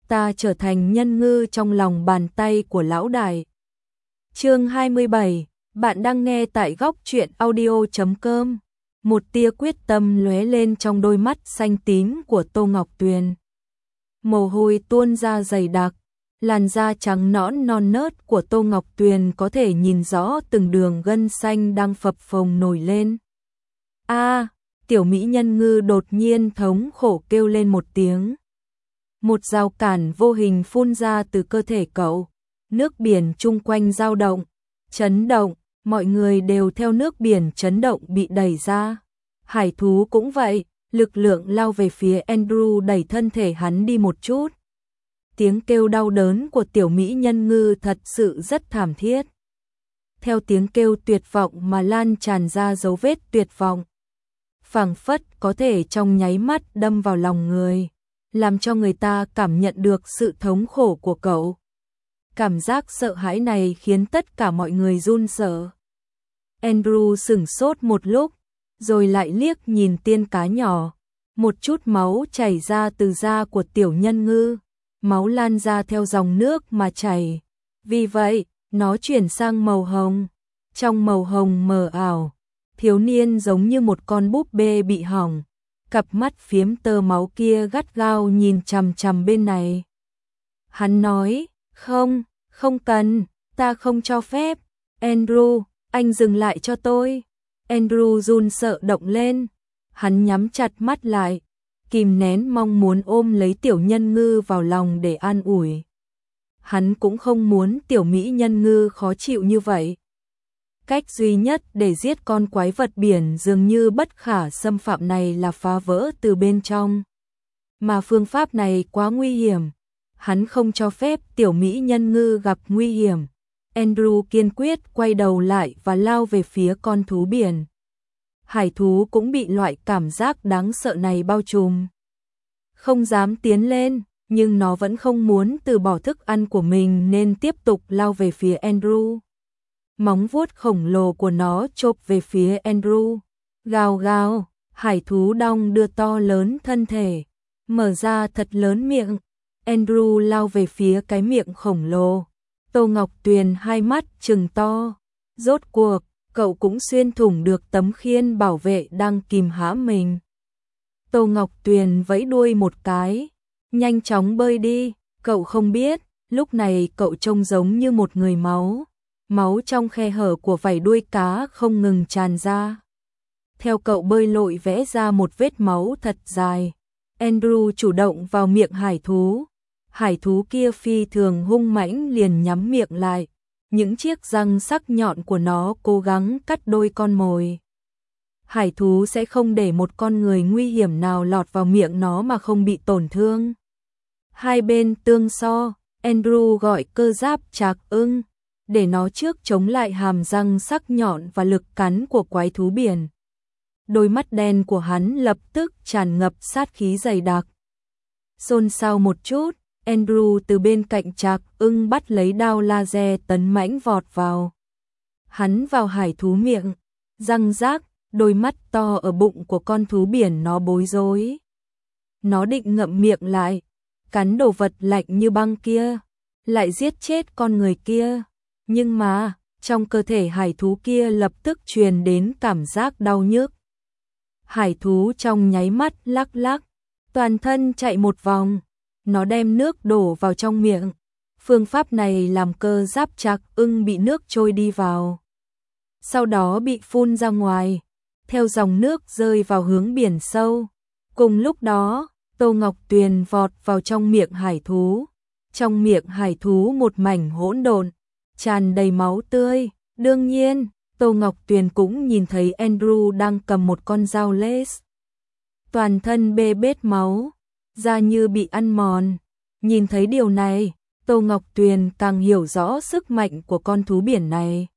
ta trở thành nhân ngư trong lòng bàn tay của lão đại. Chương 27, bạn đang nghe tại góc truyện audio.com. Một tia quyết tâm lóe lên trong đôi mắt xanh tím của Tô Ngọc Tuyền. Mồ hôi tuôn ra dày đặc, làn da trắng nõn non nớt của Tô Ngọc Tuyền có thể nhìn rõ từng đường gân xanh đang phập phồng nổi lên. A, tiểu mỹ nhân ngư đột nhiên thống khổ kêu lên một tiếng. Một rào cản vô hình phun ra từ cơ thể cậu, nước biển chung quanh dao động, chấn động, mọi người đều theo nước biển chấn động bị đẩy ra. Hải thú cũng vậy, lực lượng lao về phía Andrew đẩy thân thể hắn đi một chút. Tiếng kêu đau đớn của tiểu mỹ nhân ngư thật sự rất thảm thiết. Theo tiếng kêu tuyệt vọng mà lan tràn ra dấu vết tuyệt vọng. Phảng phất có thể trong nháy mắt đâm vào lòng người, làm cho người ta cảm nhận được sự thống khổ của cậu. Cảm giác sợ hãi này khiến tất cả mọi người run sợ. Andrew sửng sốt một lúc, rồi lại liếc nhìn tiên cá nhỏ. Một chút máu chảy ra từ da của tiểu nhân ngư, máu lan ra theo dòng nước mà chảy. Vì vậy, nó chuyển sang màu hồng. Trong màu hồng mờ ảo, thiếu niên giống như một con búp bê bị hỏng. Cặp mắt phiếm tơ máu kia gắt gao nhìn chằm chằm bên này. Hắn nói, không cần, ta không cho phép. Andrew, anh dừng lại cho tôi. Andrew run sợ động lên. Hắn nhắm chặt mắt lại, kìm nén mong muốn ôm lấy tiểu nhân ngư vào lòng để an ủi. Hắn cũng không muốn tiểu mỹ nhân ngư khó chịu như vậy. Cách duy nhất để giết con quái vật biển dường như bất khả xâm phạm này là phá vỡ từ bên trong. Mà phương pháp này quá nguy hiểm. Hắn không cho phép tiểu mỹ nhân ngư gặp nguy hiểm. Andrew kiên quyết quay đầu lại và lao về phía con thú biển. Hải thú cũng bị loại cảm giác đáng sợ này bao trùm. Không dám tiến lên, nhưng nó vẫn không muốn từ bỏ thức ăn của mình nên tiếp tục lao về phía Andrew. Móng vuốt khổng lồ của nó chộp về phía Andrew. Gào gào, hải thú đong đưa to lớn thân thể, mở ra thật lớn miệng. Andrew lao về phía cái miệng khổng lồ. Tô Ngọc Tuyền hai mắt trừng to. Rốt cuộc, cậu cũng xuyên thủng được tấm khiên bảo vệ đang kìm hãm mình. Tô Ngọc Tuyền vẫy đuôi một cái, nhanh chóng bơi đi. Cậu không biết, lúc này cậu trông giống như một người máu. Máu trong khe hở của vảy đuôi cá không ngừng tràn ra. Theo cậu bơi lội vẽ ra một vết máu thật dài. Andrew chủ động vào miệng hải thú. Hải thú kia phi thường hung mãnh liền nhắm miệng lại. Những chiếc răng sắc nhọn của nó cố gắng cắt đôi con mồi. Hải thú sẽ không để một con người nguy hiểm nào lọt vào miệng nó mà không bị tổn thương. Hai bên tương so, Andrew gọi cơ giáp Trạc Ưng, để nó trước chống lại hàm răng sắc nhọn và lực cắn của quái thú biển. Đôi mắt đen của hắn lập tức tràn ngập sát khí dày đặc. Xôn xao một chút, Andrew từ bên cạnh Trạc Ưng bắt lấy đao laser tấn mãnh vọt vào. Hắn vào hải thú miệng, răng rác, đôi mắt to ở bụng của con thú biển nó bối rối. Nó định ngậm miệng lại, cắn đồ vật lạnh như băng kia, lại giết chết con người kia. Nhưng mà, trong cơ thể hải thú kia lập tức truyền đến cảm giác đau nhức. Hải thú trong nháy mắt lắc lắc, toàn thân chạy một vòng, nó đem nước đổ vào trong miệng. Phương pháp này làm cơ giáp Trạc Ưng bị nước trôi đi vào. Sau đó bị phun ra ngoài, theo dòng nước rơi vào hướng biển sâu. Cùng lúc đó, Tô Ngọc Tuyền vọt vào trong miệng hải thú. Trong miệng hải thú một mảnh hỗn độn, tràn đầy máu tươi. Đương nhiên, Tô Ngọc Tuyền cũng nhìn thấy Andrew đang cầm một con dao laser. Toàn thân bê bết máu, da như bị ăn mòn. Nhìn thấy điều này, Tô Ngọc Tuyền càng hiểu rõ sức mạnh của con thú biển này.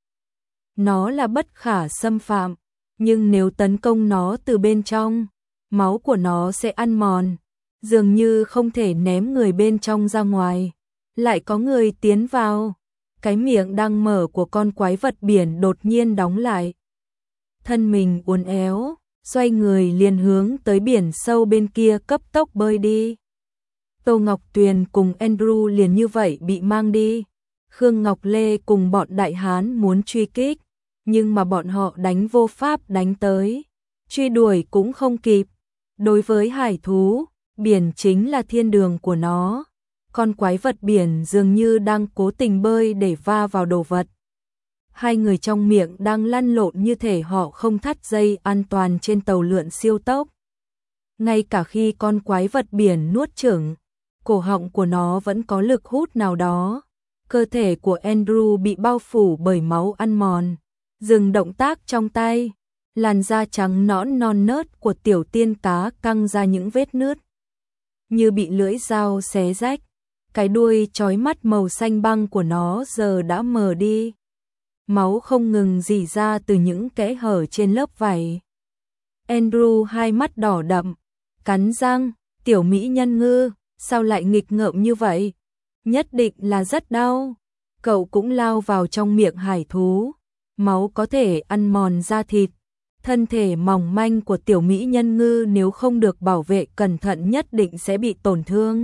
Nó là bất khả xâm phạm, nhưng nếu tấn công nó từ bên trong, máu của nó sẽ ăn mòn, dường như không thể ném người bên trong ra ngoài. Lại có người tiến vào. Cái miệng đang mở của con quái vật biển đột nhiên đóng lại. Thân mình uốn éo, xoay người liền hướng tới biển sâu bên kia cấp tốc bơi đi. Tô Ngọc Tuyền cùng Andrew liền như vậy bị mang đi. Khương Ngọc Lê cùng bọn đại hán muốn truy kích, nhưng mà bọn họ đánh vô pháp đánh tới, truy đuổi cũng không kịp. Đối với hải thú, biển chính là thiên đường của nó. Con quái vật biển dường như đang cố tình bơi để va vào đồ vật. Hai người trong miệng đang lăn lộn như thể họ không thắt dây an toàn trên tàu lượn siêu tốc. Ngay cả khi con quái vật biển nuốt chửng, cổ họng của nó vẫn có lực hút nào đó. Cơ thể của Andrew bị bao phủ bởi máu ăn mòn. Dừng động tác trong tay, làn da trắng nõn non nớt của tiểu tiên cá căng ra những vết nứt, như bị lưỡi dao xé rách. Cái đuôi chói mắt màu xanh băng của nó giờ đã mờ đi. Máu không ngừng rỉ ra từ những kẽ hở trên lớp vảy. Andrew hai mắt đỏ đậm, cắn răng, tiểu mỹ nhân ngư, sao lại nghịch ngợm như vậy? Nhất định là rất đau. Cậu cũng lao vào trong miệng hải thú. Máu có thể ăn mòn da thịt. Thân thể mỏng manh của tiểu mỹ nhân ngư nếu không được bảo vệ cẩn thận nhất định sẽ bị tổn thương.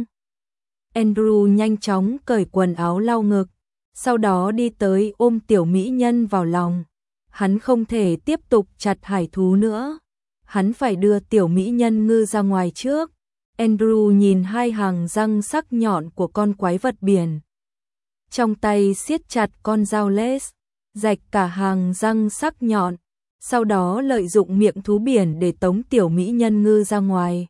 Andrew nhanh chóng cởi quần áo lau ngực, sau đó đi tới ôm tiểu mỹ nhân vào lòng. Hắn không thể tiếp tục chặt hải thú nữa. Hắn phải đưa tiểu mỹ nhân ngư ra ngoài trước. Andrew nhìn hai hàng răng sắc nhọn của con quái vật biển. Trong tay siết chặt con dao lace, rạch cả hàng răng sắc nhọn, sau đó lợi dụng miệng thú biển để tống tiểu mỹ nhân ngư ra ngoài.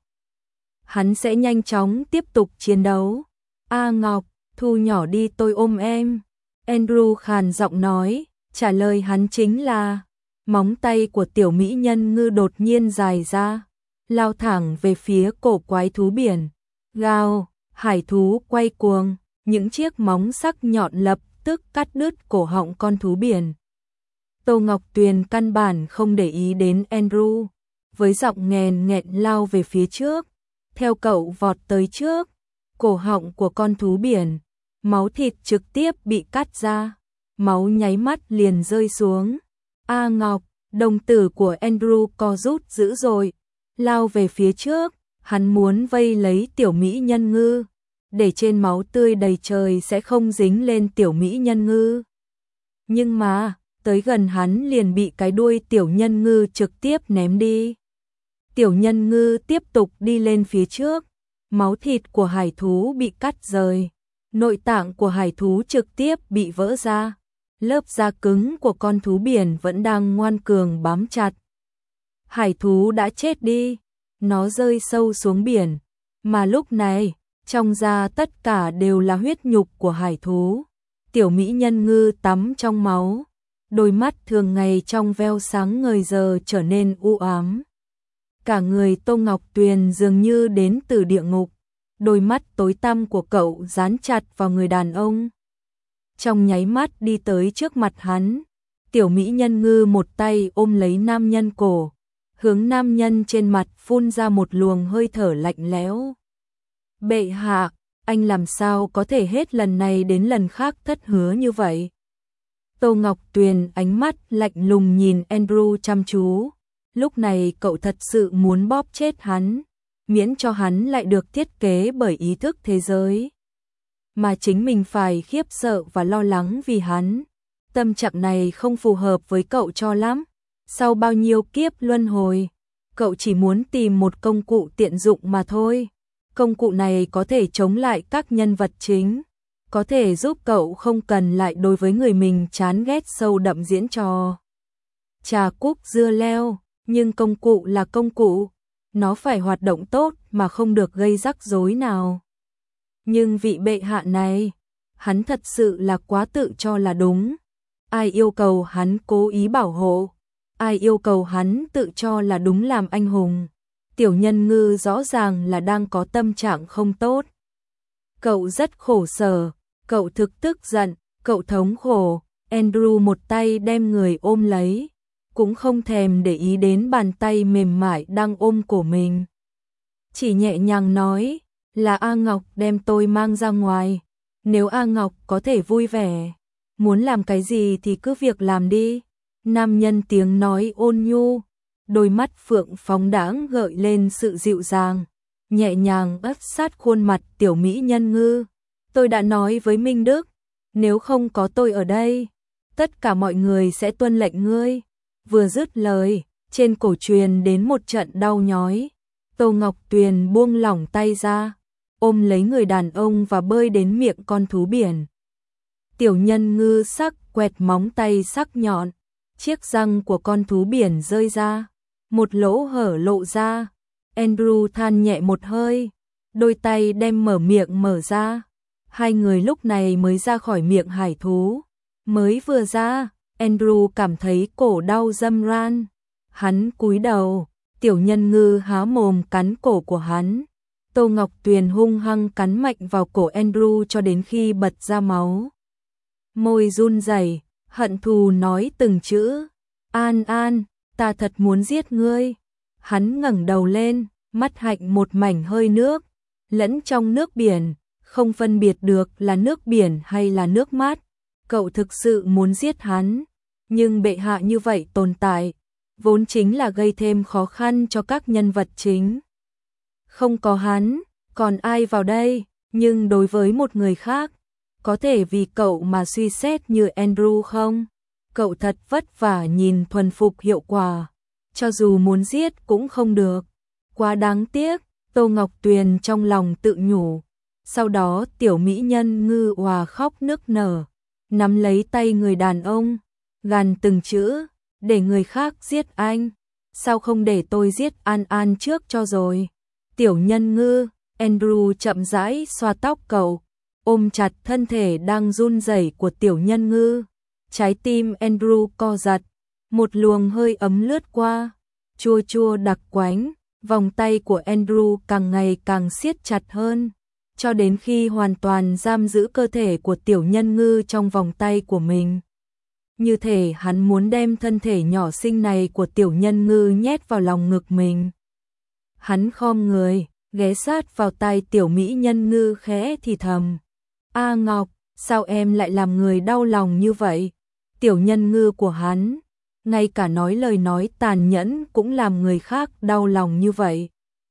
Hắn sẽ nhanh chóng tiếp tục chiến đấu. A Ngọc, thu nhỏ đi tôi ôm em. Andrew khàn giọng nói, trả lời hắn chính là móng tay của tiểu mỹ nhân ngư đột nhiên dài ra, lao thẳng về phía cổ quái thú biển. Gào, hải thú quay cuồng, những chiếc móng sắc nhọn lập tức cắt đứt cổ họng con thú biển. Tô Ngọc Tuyền căn bản không để ý đến Andrew, với giọng nghèn nghẹn lao về phía trước, theo cậu vọt tới trước, cổ họng của con thú biển, máu thịt trực tiếp bị cắt ra, máu nháy mắt liền rơi xuống. A Ngọc, đồng tử của Andrew co rút dữ dội, lao về phía trước, hắn muốn vây lấy tiểu mỹ nhân ngư, để trên máu tươi đầy trời sẽ không dính lên tiểu mỹ nhân ngư. Nhưng mà, tới gần hắn liền bị cái đuôi tiểu nhân ngư trực tiếp ném đi. Tiểu nhân ngư tiếp tục đi lên phía trước, máu thịt của hải thú bị cắt rời, nội tạng của hải thú trực tiếp bị vỡ ra, lớp da cứng của con thú biển vẫn đang ngoan cường bám chặt. Hải thú đã chết đi, nó rơi sâu xuống biển, mà lúc này, trong da tất cả đều là huyết nhục của hải thú. Tiểu mỹ nhân ngư tắm trong máu, đôi mắt thường ngày trong veo sáng ngời giờ trở nên u ám. Cả người Tô Ngọc Tuyền dường như đến từ địa ngục, đôi mắt tối tăm của cậu dán chặt vào người đàn ông. Trong nháy mắt đi tới trước mặt hắn, tiểu mỹ nhân ngư một tay ôm lấy nam nhân cổ, hướng nam nhân trên mặt phun ra một luồng hơi thở lạnh lẽo. Bệ hạ, anh làm sao có thể hết lần này đến lần khác thất hứa như vậy? Tô Ngọc Tuyền ánh mắt lạnh lùng nhìn Andrew chăm chú. Lúc này cậu thật sự muốn bóp chết hắn, miễn cho hắn lại được thiết kế bởi ý thức thế giới, mà chính mình phải khiếp sợ và lo lắng vì hắn. Tâm trạng này không phù hợp với cậu cho lắm. Sau bao nhiêu kiếp luân hồi, cậu chỉ muốn tìm một công cụ tiện dụng mà thôi. Công cụ này có thể chống lại các nhân vật chính, có thể giúp cậu không cần lại đối với người mình chán ghét sâu đậm diễn trò trà cúc dưa leo, nhưng công cụ là công cụ, nó phải hoạt động tốt mà không được gây rắc rối nào. Nhưng vị bệ hạ này, hắn thật sự là quá tự cho là đúng. Ai yêu cầu hắn cố ý bảo hộ, ai yêu cầu hắn tự cho là đúng làm anh hùng. Tiểu nhân ngư rõ ràng là đang có tâm trạng không tốt. Cậu rất khổ sở, cậu thực tức giận, cậu thống khổ. Andrew một tay đem người ôm lấy, cũng không thèm để ý đến bàn tay mềm mại đang ôm cổ mình. Chỉ nhẹ nhàng nói, là A Ngọc đem tôi mang ra ngoài. Nếu A Ngọc có thể vui vẻ, muốn làm cái gì thì cứ việc làm đi. Nam nhân tiếng nói ôn nhu, đôi mắt phượng phóng đãng gợi lên sự dịu dàng. nhẹ nhàng ấp sát khuôn mặt tiểu mỹ nhân ngư. Tôi đã nói với Minh Đức, nếu không có tôi ở đây, tất cả mọi người sẽ tuân lệnh ngươi. Vừa dứt lời, trên cổ truyền đến một trận đau nhói. Tô Ngọc Tuyền buông lỏng tay ra, ôm lấy người đàn ông và bơi đến miệng con thú biển. Tiểu nhân ngư sắc quẹt móng tay sắc nhọn, chiếc răng của con thú biển rơi ra, một lỗ hở lộ ra. Andrew than nhẹ một hơi, đôi tay đem mở miệng mở ra. Hai người lúc này mới ra khỏi miệng hải thú. Mới vừa ra, Andrew cảm thấy cổ đau râm ran. Hắn cúi đầu, tiểu nhân ngư há mồm cắn cổ của hắn. Tô Ngọc Tuyền hung hăng cắn mạnh vào cổ Andrew cho đến khi bật ra máu. Môi run rẩy, hận thù nói từng chữ. An An, ta thật muốn giết ngươi. Hắn ngẩng đầu lên, mắt hạnh một mảnh hơi nước, lẫn trong nước biển, không phân biệt được là nước biển hay là nước mát. Cậu thực sự muốn giết hắn, nhưng bệ hạ như vậy tồn tại, vốn chính là gây thêm khó khăn cho các nhân vật chính. Không có hắn, còn ai vào đây, nhưng đối với một người khác, có thể vì cậu mà suy xét như Andrew không? Cậu thật vất vả nhìn thuần phục hiệu quả, cho dù muốn giết cũng không được. Quá đáng tiếc, Tô Ngọc Tuyền trong lòng tự nhủ. Sau đó tiểu mỹ nhân ngư òa khóc nức nở, nắm lấy tay người đàn ông, gằn từng chữ, để người khác giết anh, sao không để tôi giết An An trước cho rồi. Tiểu nhân ngư, Andrew chậm rãi xoa tóc cậu, ôm chặt thân thể đang run rẩy của tiểu nhân ngư. Trái tim Andrew co giật, một luồng hơi ấm lướt qua, chua chua đặc quánh, vòng tay của Andrew càng ngày càng siết chặt hơn, cho đến khi hoàn toàn giam giữ cơ thể của tiểu nhân ngư trong vòng tay của mình. Như thể hắn muốn đem thân thể nhỏ xinh này của tiểu nhân ngư nhét vào lòng ngực mình. Hắn khom người, ghé sát vào tai tiểu mỹ nhân ngư khẽ thì thầm. A Ngọc, sao em lại làm người đau lòng như vậy? Tiểu nhân ngư của hắn, ngay cả nói lời nói tàn nhẫn cũng làm người khác đau lòng như vậy.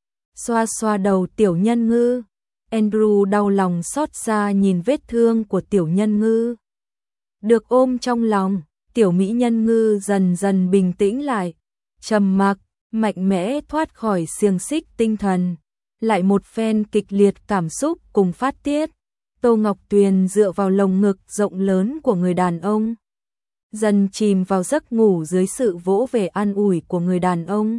Xoa xoa đầu tiểu nhân ngư, Andrew đau lòng xót xa nhìn vết thương của tiểu nhân ngư. Được ôm trong lòng, tiểu mỹ nhân ngư dần dần bình tĩnh lại, trầm mặc, mạnh mẽ thoát khỏi xiềng xích tinh thần. Lại một phen kịch liệt cảm xúc cùng phát tiết. Tô Ngọc Tuyền dựa vào lồng ngực rộng lớn của người đàn ông, dần chìm vào giấc ngủ dưới sự vỗ về an ủi của người đàn ông.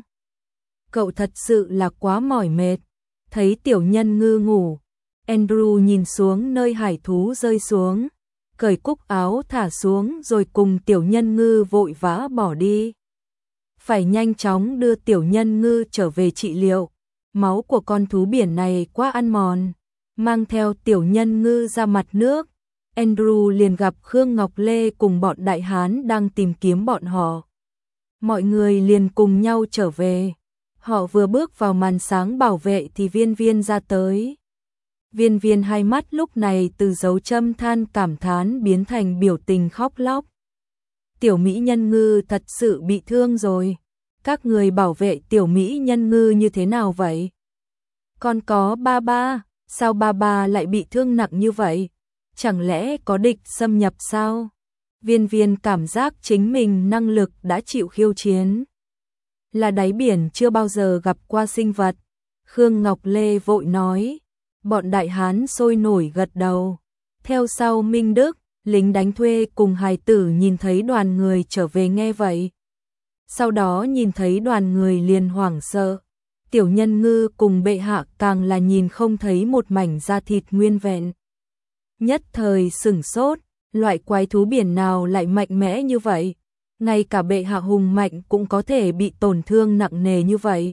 Cậu thật sự là quá mỏi mệt. Thấy tiểu nhân ngư ngủ, Andrew nhìn xuống nơi hải thú rơi xuống, cởi cúc áo thả xuống rồi cùng tiểu nhân ngư vội vã bỏ đi. Phải nhanh chóng đưa tiểu nhân ngư trở về trị liệu, máu của con thú biển này quá ăn mòn. Mang theo tiểu nhân ngư ra mặt nước, Andrew liền gặp Khương Ngọc Lê cùng bọn đại hán đang tìm kiếm bọn họ. Mọi người liền cùng nhau trở về. Họ vừa bước vào màn sáng bảo vệ thì Viên Viên ra tới. Viên Viên hai mắt lúc này từ dấu châm than cảm thán biến thành biểu tình khóc lóc. Tiểu mỹ nhân ngư thật sự bị thương rồi. Các người bảo vệ tiểu mỹ nhân ngư như thế nào vậy? Còn có ba ba, sao ba ba lại bị thương nặng như vậy? Chẳng lẽ có địch xâm nhập sao? Viên Viên cảm giác chính mình năng lực đã chịu khiêu chiến. Là đáy biển chưa bao giờ gặp qua sinh vật. Khương Ngọc Lê vội nói. Bọn đại hán sôi nổi gật đầu. Theo sau Minh Đức, lính đánh thuê cùng hài tử nhìn thấy đoàn người trở về nghe vậy. Sau đó nhìn thấy đoàn người liền hoảng sợ. Tiểu nhân ngư cùng bệ hạ càng là nhìn không thấy một mảnh da thịt nguyên vẹn. Nhất thời sửng sốt, loại quái thú biển nào lại mạnh mẽ như vậy? Ngay cả bệ hạ hùng mạnh cũng có thể bị tổn thương nặng nề như vậy.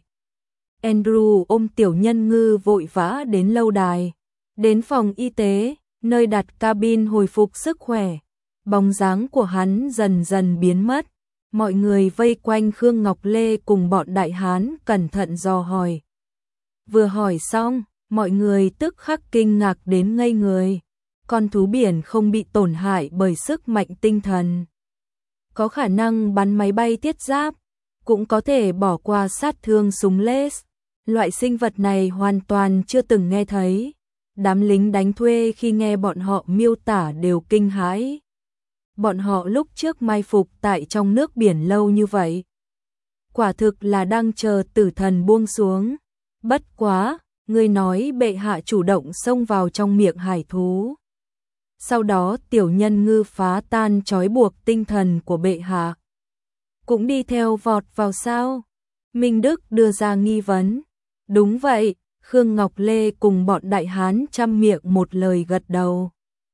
Andrew ôm tiểu nhân ngư vội vã đến lâu đài, đến phòng y tế, nơi đặt cabin hồi phục sức khỏe. Bóng dáng của hắn dần dần biến mất. Mọi người vây quanh Khương Ngọc Lê cùng bọn đại hán cẩn thận dò hỏi. Vừa hỏi xong, mọi người tức khắc kinh ngạc đến ngây người. Con thú biển không bị tổn hại bởi sức mạnh tinh thần. Có khả năng bắn máy bay thiết giáp, cũng có thể bỏ qua sát thương súng laser. Loại sinh vật này hoàn toàn chưa từng nghe thấy. Đám lính đánh thuê khi nghe bọn họ miêu tả đều kinh hãi. Bọn họ lúc trước mai phục tại trong nước biển lâu như vậy. Quả thực là đang chờ tử thần buông xuống. Bất quá, người nói bệ hạ chủ động xông vào trong miệng hải thú. Sau đó tiểu nhân ngư phá tan trói buộc tinh thần của bệ hạ. Cũng đi theo vọt vào sao? Minh Đức đưa ra nghi vấn. Đúng vậy, Khương Ngọc Lê cùng bọn đại hán trăm miệng một lời gật đầu.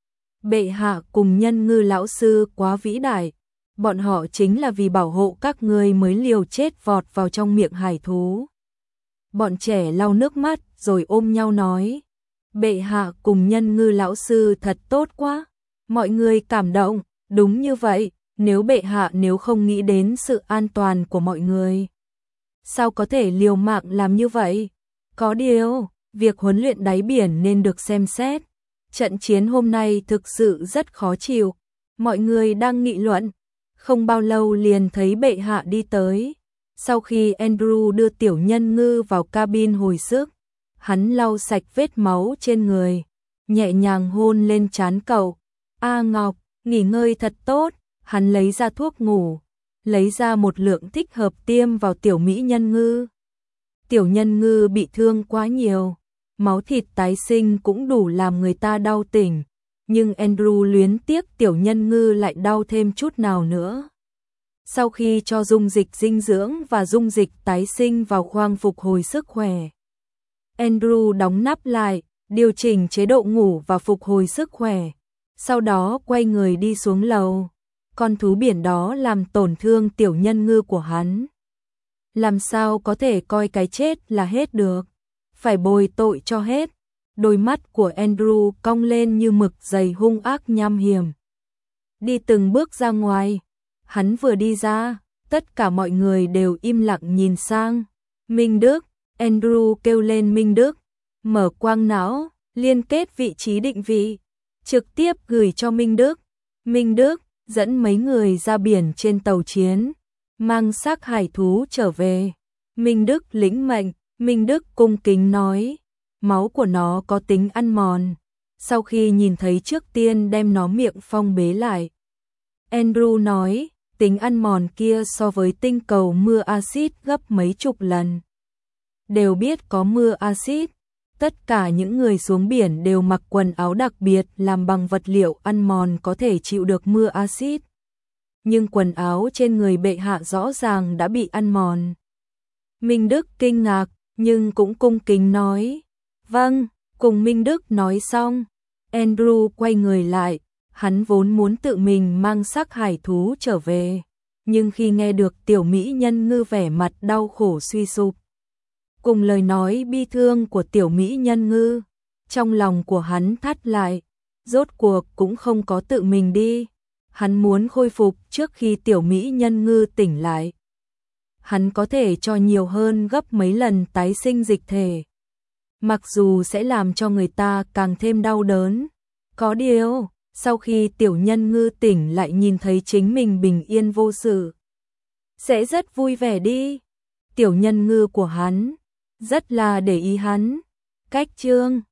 Bệ hạ cùng nhân ngư lão sư quá vĩ đại. Bọn họ chính là vì bảo hộ các ngươi mới liều chết vọt vào trong miệng hải thú. Bọn trẻ lau nước mắt rồi ôm nhau nói. Bệ hạ cùng nhân ngư lão sư thật tốt quá. Mọi người cảm động, đúng như vậy, nếu bệ hạ nếu không nghĩ đến sự an toàn của mọi người. Sao có thể liều mạng làm như vậy? Có điều, việc huấn luyện đáy biển nên được xem xét. Trận chiến hôm nay thực sự rất khó chịu. Mọi người đang nghị luận. Không bao lâu liền thấy bệ hạ đi tới. Sau khi Andrew đưa tiểu nhân ngư vào cabin hồi sức, hắn lau sạch vết máu trên người, nhẹ nhàng hôn lên trán cậu. A Ngọc, nghỉ ngơi thật tốt. Hắn lấy ra thuốc ngủ, lấy ra một lượng thích hợp tiêm vào tiểu mỹ nhân ngư. Tiểu nhân ngư bị thương quá nhiều, máu thịt tái sinh cũng đủ làm người ta đau tỉnh, nhưng Andrew luyến tiếc tiểu nhân ngư lại đau thêm chút nào nữa. Sau khi cho dung dịch dinh dưỡng và dung dịch tái sinh vào khoang phục hồi sức khỏe, Andrew đóng nắp lại, điều chỉnh chế độ ngủ và phục hồi sức khỏe, sau đó quay người đi xuống lầu. Con thú biển đó làm tổn thương tiểu nhân ngư của hắn. Làm sao có thể coi cái chết là hết được, phải bồi tội cho hết. Đôi mắt của Andrew cong lên như mực dày hung ác nham hiểm. Đi từng bước ra ngoài, hắn vừa đi ra, tất cả mọi người đều im lặng nhìn sang. Minh Đức, Andrew kêu lên Minh Đức, mở quang não, liên kết vị trí định vị, trực tiếp gửi cho Minh Đức. Minh Đức dẫn mấy người ra biển trên tàu chiến, mang xác hải thú trở về. Minh Đức lĩnh mệnh, Minh Đức cung kính nói, máu của nó có tính ăn mòn. Sau khi nhìn thấy trước tiên đem nó miệng phong bế lại. Andrew nói, tính ăn mòn kia so với tinh cầu mưa axit gấp mấy chục lần. Đều biết có mưa axit, tất cả những người xuống biển đều mặc quần áo đặc biệt làm bằng vật liệu ăn mòn có thể chịu được mưa axit. Nhưng quần áo trên người bệ hạ rõ ràng đã bị ăn mòn. Minh Đức kinh ngạc, nhưng cũng cung kính nói, vâng. Cùng Minh Đức nói xong, Andrew quay người lại, hắn vốn muốn tự mình mang xác hải thú trở về, nhưng khi nghe được tiểu mỹ nhân ngư vẻ mặt đau khổ suy sụp, cùng lời nói bi thương của tiểu mỹ nhân ngư, trong lòng của hắn thắt lại, rốt cuộc cũng không có tự mình đi, hắn muốn khôi phục trước khi tiểu mỹ nhân ngư tỉnh lại. Hắn có thể cho nhiều hơn gấp mấy lần tái sinh dịch thể, mặc dù sẽ làm cho người ta càng thêm đau đớn. Có điều, sau khi tiểu nhân ngư tỉnh lại nhìn thấy chính mình bình yên vô sự, sẽ rất vui vẻ đi. Tiểu nhân ngư của hắn rất là để ý hắn. Cách chương